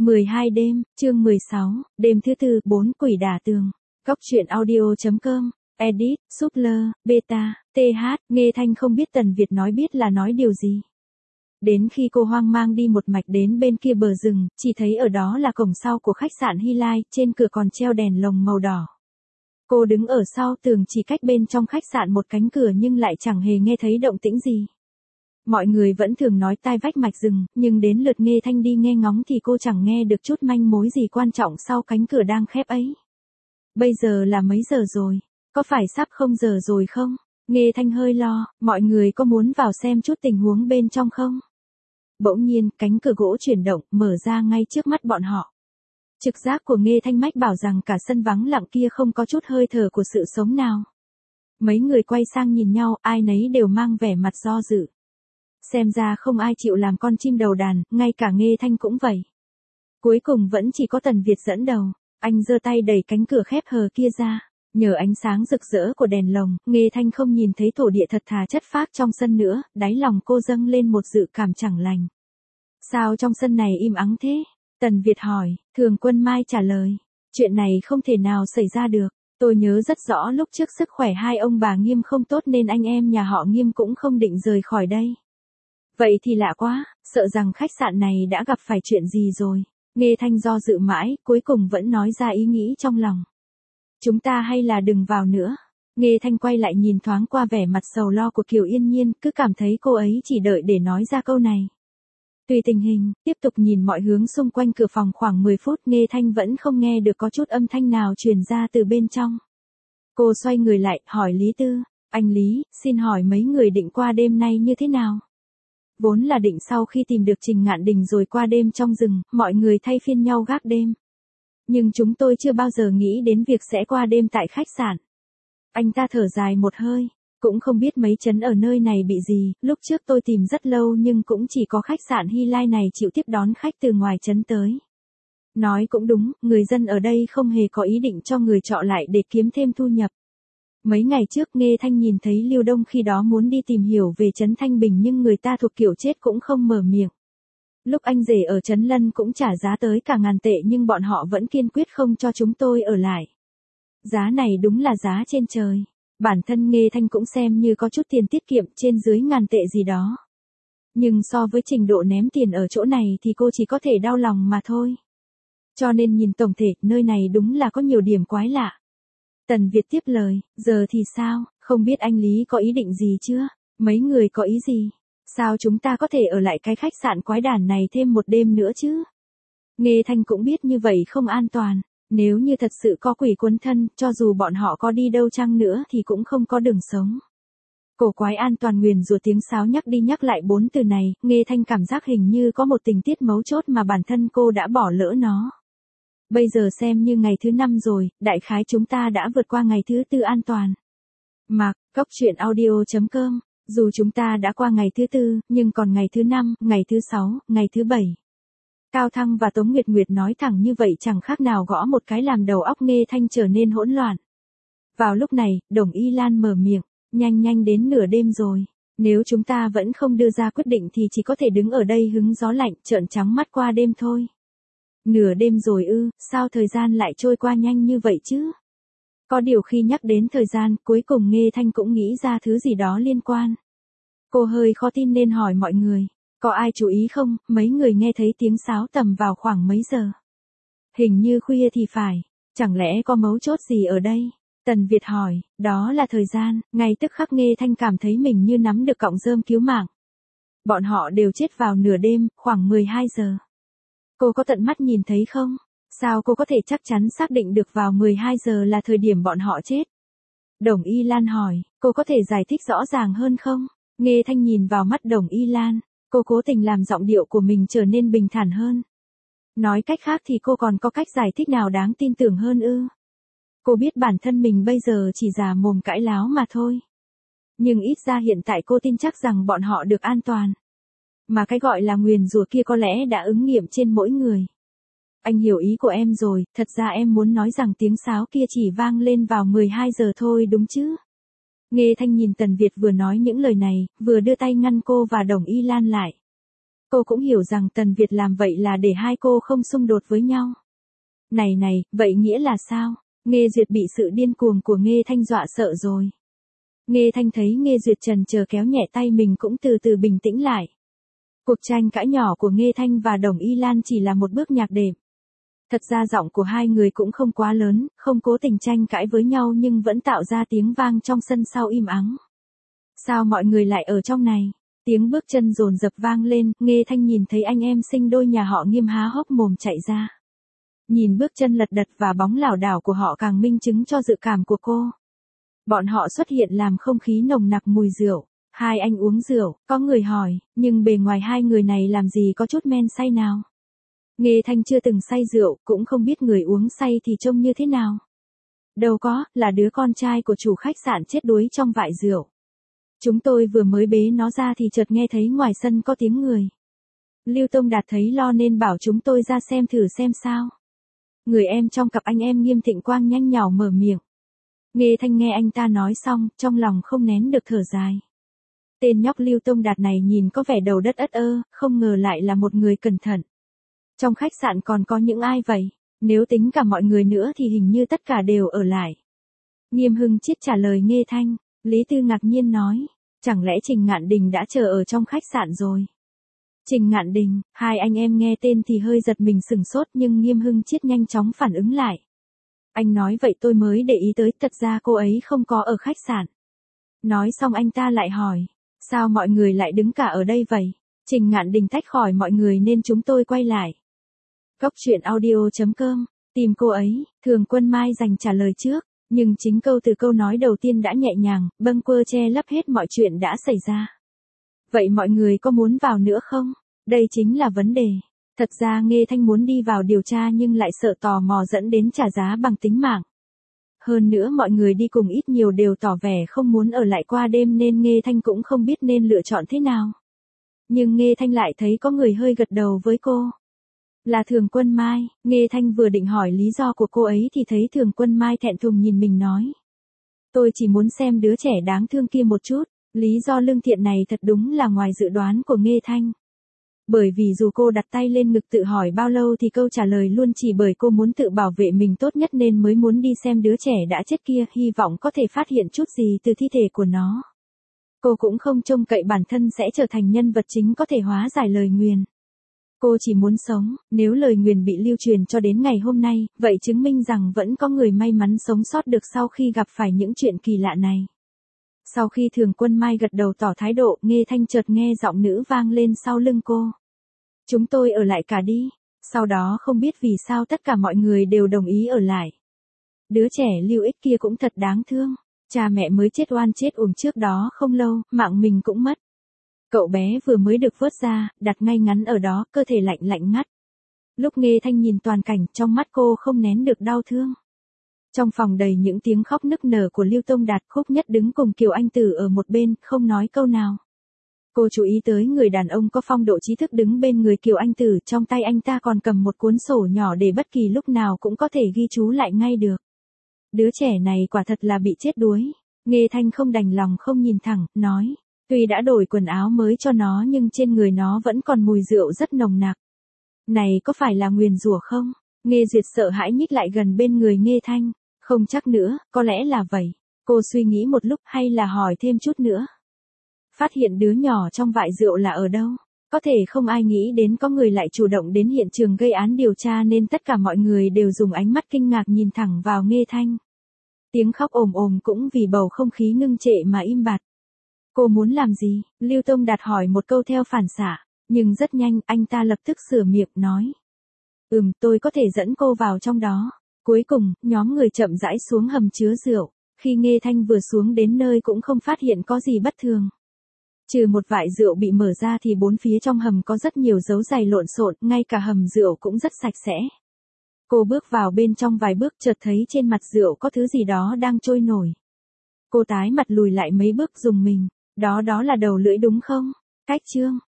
12 đêm, chương 16, đêm thứ tư, 4 quỷ đả tường. Góc truyện audio.com, edit, Suppler, beta, th, Nghe Thanh không biết Tần Việt nói biết là nói điều gì. Đến khi cô hoang mang đi một mạch đến bên kia bờ rừng, chỉ thấy ở đó là cổng sau của khách sạn Hy Lai, trên cửa còn treo đèn lồng màu đỏ. Cô đứng ở sau tường chỉ cách bên trong khách sạn một cánh cửa nhưng lại chẳng hề nghe thấy động tĩnh gì. Mọi người vẫn thường nói tai vách mạch rừng, nhưng đến lượt Nghe Thanh đi nghe ngóng thì cô chẳng nghe được chút manh mối gì quan trọng sau cánh cửa đang khép ấy. Bây giờ là mấy giờ rồi? Có phải sắp 0 giờ rồi không? Nghe Thanh hơi lo, mọi người có muốn vào xem chút tình huống bên trong không? Bỗng nhiên, cánh cửa gỗ chuyển động, mở ra ngay trước mắt bọn họ. Trực giác của Nghe Thanh mách bảo rằng cả sân vắng lặng kia không có chút hơi thở của sự sống nào. Mấy người quay sang nhìn nhau, ai nấy đều mang vẻ mặt do dự. Xem ra không ai chịu làm con chim đầu đàn, ngay cả Nghe Thanh cũng vậy. Cuối cùng vẫn chỉ có Tần Việt dẫn đầu, anh giơ tay đẩy cánh cửa khép hờ kia ra. Nhờ ánh sáng rực rỡ của đèn lồng, Nghe Thanh không nhìn thấy thổ địa thật thà chất phác trong sân nữa, đáy lòng cô dâng lên một dự cảm chẳng lành. Sao trong sân này im ắng thế? Tần Việt hỏi, Thường Quân Mai trả lời. Chuyện này không thể nào xảy ra được. Tôi nhớ rất rõ lúc trước sức khỏe hai ông bà Nghiêm không tốt nên anh em nhà họ Nghiêm cũng không định rời khỏi đây. Vậy thì lạ quá, sợ rằng khách sạn này đã gặp phải chuyện gì rồi. Nghe Thanh do dự mãi, cuối cùng vẫn nói ra ý nghĩ trong lòng. Chúng ta hay là đừng vào nữa. Nghe Thanh quay lại nhìn thoáng qua vẻ mặt sầu lo của Kiều Yên Nhiên, cứ cảm thấy cô ấy chỉ đợi để nói ra câu này. Tùy tình hình, tiếp tục nhìn mọi hướng xung quanh cửa phòng khoảng 10 phút, Nghe Thanh vẫn không nghe được có chút âm thanh nào truyền ra từ bên trong. Cô xoay người lại, hỏi Lý Tư, anh Lý, xin hỏi mấy người định qua đêm nay như thế nào? Vốn là định sau khi tìm được Trình Ngạn Đình rồi qua đêm trong rừng, mọi người thay phiên nhau gác đêm. Nhưng chúng tôi chưa bao giờ nghĩ đến việc sẽ qua đêm tại khách sạn. Anh ta thở dài một hơi, cũng không biết mấy trấn ở nơi này bị gì, lúc trước tôi tìm rất lâu nhưng cũng chỉ có khách sạn Hy Lai này chịu tiếp đón khách từ ngoài trấn tới. Nói cũng đúng, người dân ở đây không hề có ý định cho người trọ lại để kiếm thêm thu nhập. Mấy ngày trước Nghe Thanh nhìn thấy Lưu Đông khi đó muốn đi tìm hiểu về trấn Thanh Bình nhưng người ta thuộc kiểu chết cũng không mở miệng. Lúc anh rể ở trấn Lân cũng trả giá tới cả ngàn tệ nhưng bọn họ vẫn kiên quyết không cho chúng tôi ở lại. Giá này đúng là giá trên trời. Bản thân Nghe Thanh cũng xem như có chút tiền tiết kiệm trên dưới ngàn tệ gì đó. Nhưng so với trình độ ném tiền ở chỗ này thì cô chỉ có thể đau lòng mà thôi. Cho nên nhìn tổng thể, nơi này đúng là có nhiều điểm quái lạ. Tần Việt tiếp lời, giờ thì sao, không biết anh Lý có ý định gì chưa? Mấy người có ý gì? Sao chúng ta có thể ở lại cái khách sạn quái đản này thêm một đêm nữa chứ? Nghe Thanh cũng biết như vậy không an toàn. Nếu như thật sự có quỷ quấn thân, cho dù bọn họ có đi đâu chăng nữa thì cũng không có đường sống. Cổ quái an toàn nguyền rủa tiếng sáo nhắc đi nhắc lại 4 từ này, Nghe Thanh cảm giác hình như có một tình tiết mấu chốt mà bản thân cô đã bỏ lỡ nó. Bây giờ xem như ngày thứ 5 rồi, đại khái chúng ta đã vượt qua ngày thứ 4 an toàn. Mạc, góc truyện audio.com, dù chúng ta đã qua ngày thứ 4, nhưng còn ngày thứ 5, ngày thứ 6, ngày thứ 7. Cao Thăng và Tống Nguyệt Nguyệt nói thẳng như vậy chẳng khác nào gõ một cái làm đầu óc Nghe Thanh trở nên hỗn loạn. Vào lúc này, Đồng Y Lan mở miệng, nhanh đến nửa đêm rồi. Nếu chúng ta vẫn không đưa ra quyết định thì chỉ có thể đứng ở đây hứng gió lạnh, trợn trắng mắt qua đêm thôi. Nửa đêm rồi ư, sao thời gian lại trôi qua nhanh như vậy chứ? Có điều khi nhắc đến thời gian, cuối cùng Nghe Thanh cũng nghĩ ra thứ gì đó liên quan. Cô hơi khó tin nên hỏi mọi người, có ai chú ý không, mấy người nghe thấy tiếng sáo tầm vào khoảng mấy giờ? Hình như khuya thì phải, chẳng lẽ có mấu chốt gì ở đây? Tần Việt hỏi, đó là thời gian, ngay tức khắc Nghe Thanh cảm thấy mình như nắm được cọng rơm cứu mạng. Bọn họ đều chết vào nửa đêm, khoảng 12 giờ. Cô có tận mắt nhìn thấy không? Sao cô có thể chắc chắn xác định được vào 12 giờ là thời điểm bọn họ chết? Đồng Y Lan hỏi, cô có thể giải thích rõ ràng hơn không? Nghe Thanh nhìn vào mắt Đồng Y Lan, cô cố tình làm giọng điệu của mình trở nên bình thản hơn. Nói cách khác thì cô còn có cách giải thích nào đáng tin tưởng hơn ư? Cô biết bản thân mình bây giờ chỉ già mồm cãi láo mà thôi. Nhưng ít ra hiện tại cô tin chắc rằng bọn họ được an toàn. Mà cái gọi là nguyền rủa kia có lẽ đã ứng nghiệm trên mỗi người. Anh hiểu ý của em rồi, thật ra em muốn nói rằng tiếng sáo kia chỉ vang lên vào 12 giờ thôi đúng chứ? Nghe Thanh nhìn Tần Việt vừa nói những lời này, vừa đưa tay ngăn cô và Đồng Y Lan lại. Cô cũng hiểu rằng Tần Việt làm vậy là để hai cô không xung đột với nhau. Này, vậy nghĩa là sao? Nghê Duyệt bị sự điên cuồng của Nghê Thanh dọa sợ rồi. Nghê Thanh thấy Nghê Duyệt chần chờ kéo nhẹ tay mình cũng từ từ bình tĩnh lại. Cuộc tranh cãi nhỏ của Nghê Thanh và Đồng Y Lan chỉ là một bước nhạc đệm. Thật ra giọng của hai người cũng không quá lớn, không cố tình tranh cãi với nhau nhưng vẫn tạo ra tiếng vang trong sân sau im ắng. Sao mọi người lại ở trong này? Tiếng bước chân dồn dập vang lên, Nghê Thanh nhìn thấy anh em sinh đôi nhà họ Nghiêm há hốc mồm chạy ra. Nhìn bước chân lật đật và bóng lảo đảo của họ càng minh chứng cho dự cảm của cô. Bọn họ xuất hiện làm không khí nồng nặc mùi rượu. Hai anh uống rượu, có người hỏi, nhưng bề ngoài hai người này làm gì có chút men say nào. Nghê Thanh chưa từng say rượu, cũng không biết người uống say thì trông như thế nào. Đâu có, là đứa con trai của chủ khách sạn chết đuối trong vại rượu. Chúng tôi vừa mới bế nó ra thì chợt nghe thấy ngoài sân có tiếng người. Lưu Tông Đạt thấy lo nên bảo chúng tôi ra xem thử xem sao. Người em trong cặp anh em Nghiêm Thịnh Quang nhanh nhảu mở miệng. Nghê Thanh nghe anh ta nói xong, trong lòng không nén được thở dài. Tên nhóc Lưu Tông Đạt này nhìn có vẻ đầu đất ất ơ, không ngờ lại là một người cẩn thận. Trong khách sạn còn có những ai vậy? Nếu tính cả mọi người nữa thì hình như tất cả đều ở lại. Nghiêm Hưng Chiết trả lời Nghê Thanh. Lý Tư ngạc nhiên nói. Chẳng lẽ Trình Ngạn Đình đã chờ ở trong khách sạn rồi? Trình Ngạn Đình, hai anh em nghe tên thì hơi giật mình sửng sốt nhưng Nghiêm Hưng Chiết nhanh chóng phản ứng lại. Anh nói vậy tôi mới để ý tới, thật ra cô ấy không có ở khách sạn. Nói xong anh ta lại hỏi. Sao mọi người lại đứng cả ở đây vậy? Trình Ngạn Đình tách khỏi mọi người nên chúng tôi quay lại. Góc truyện audio.com, tìm cô ấy, Thường Quân Mai dành trả lời trước, nhưng chính câu từ câu nói đầu tiên đã nhẹ nhàng, bâng quơ che lấp hết mọi chuyện đã xảy ra. Vậy mọi người có muốn vào nữa không? Đây chính là vấn đề. Thật ra Nghê Thanh muốn đi vào điều tra nhưng lại sợ tò mò dẫn đến trả giá bằng tính mạng. Hơn nữa mọi người đi cùng ít nhiều đều tỏ vẻ không muốn ở lại qua đêm nên Nghê Thanh cũng không biết nên lựa chọn thế nào. Nhưng Nghê Thanh lại thấy có người hơi gật đầu với cô. Là Thường Quân Mai. Nghê Thanh vừa định hỏi lý do của cô ấy thì thấy Thường Quân Mai thẹn thùng nhìn mình nói. Tôi chỉ muốn xem đứa trẻ đáng thương kia một chút. Lý do lương thiện này thật đúng là ngoài dự đoán của Nghê Thanh. Bởi vì dù cô đặt tay lên ngực tự hỏi bao lâu thì câu trả lời luôn chỉ bởi cô muốn tự bảo vệ mình tốt nhất nên mới muốn đi xem đứa trẻ đã chết kia, hy vọng có thể phát hiện chút gì từ thi thể của nó. Cô cũng không trông cậy bản thân sẽ trở thành nhân vật chính có thể hóa giải lời nguyền. Cô chỉ muốn sống, nếu lời nguyền bị lưu truyền cho đến ngày hôm nay, vậy chứng minh rằng vẫn có người may mắn sống sót được sau khi gặp phải những chuyện kỳ lạ này. Sau khi Thường Quân Mai gật đầu tỏ thái độ, Nghê Thanh chợt nghe giọng nữ vang lên sau lưng cô. Chúng tôi ở lại cả đi. Sau đó không biết vì sao tất cả mọi người đều đồng ý ở lại. Đứa trẻ Lưu Ích kia cũng thật đáng thương. Cha mẹ mới chết oan chết uổng trước đó không lâu, mạng mình cũng mất. Cậu bé vừa mới được vớt ra, đặt ngay ngắn ở đó, cơ thể lạnh lạnh ngắt. Lúc Nghê Thanh nhìn toàn cảnh, trong mắt cô không nén được đau thương. Trong phòng đầy những tiếng khóc nức nở của Lưu Tông Đạt, Khúc Nhất đứng cùng Kiều Anh Tử ở một bên, không nói câu nào. Cô chú ý tới người đàn ông có phong độ trí thức đứng bên người Kiều Anh Tử, trong tay anh ta còn cầm một cuốn sổ nhỏ để bất kỳ lúc nào cũng có thể ghi chú lại ngay được. Đứa trẻ này quả thật là bị chết đuối. Nghê Thanh không đành lòng không nhìn thẳng, nói. Tuy đã đổi quần áo mới cho nó nhưng trên người nó vẫn còn mùi rượu rất nồng nặc. Này có phải là nguyền rủa không? Nghê Duyệt sợ hãi nhích lại gần bên người Nghê Thanh. Không chắc nữa, có lẽ là vậy. Cô suy nghĩ một lúc hay là hỏi thêm chút nữa. Phát hiện đứa nhỏ trong vại rượu là ở đâu? Có thể không ai nghĩ đến có người lại chủ động đến hiện trường gây án điều tra nên tất cả mọi người đều dùng ánh mắt kinh ngạc nhìn thẳng vào Nghê Thanh. Tiếng khóc ồm ồm cũng vì bầu không khí ngưng trệ mà im bặt. Cô muốn làm gì? Lưu Tông Đạt hỏi một câu theo phản xạ, nhưng rất nhanh anh ta lập tức sửa miệng nói. Tôi có thể dẫn cô vào trong đó. Cuối cùng, nhóm người chậm rãi xuống hầm chứa rượu. Khi Nghê Thanh vừa xuống đến nơi cũng không phát hiện có gì bất thường. Trừ một vại rượu bị mở ra thì bốn phía trong hầm có rất nhiều dấu giày lộn xộn, ngay cả hầm rượu cũng rất sạch sẽ. Cô bước vào bên trong vài bước chợt thấy trên mặt rượu có thứ gì đó đang trôi nổi. Cô tái mặt lùi lại mấy bước rùng mình. Đó là đầu lưỡi đúng không? Cách chương.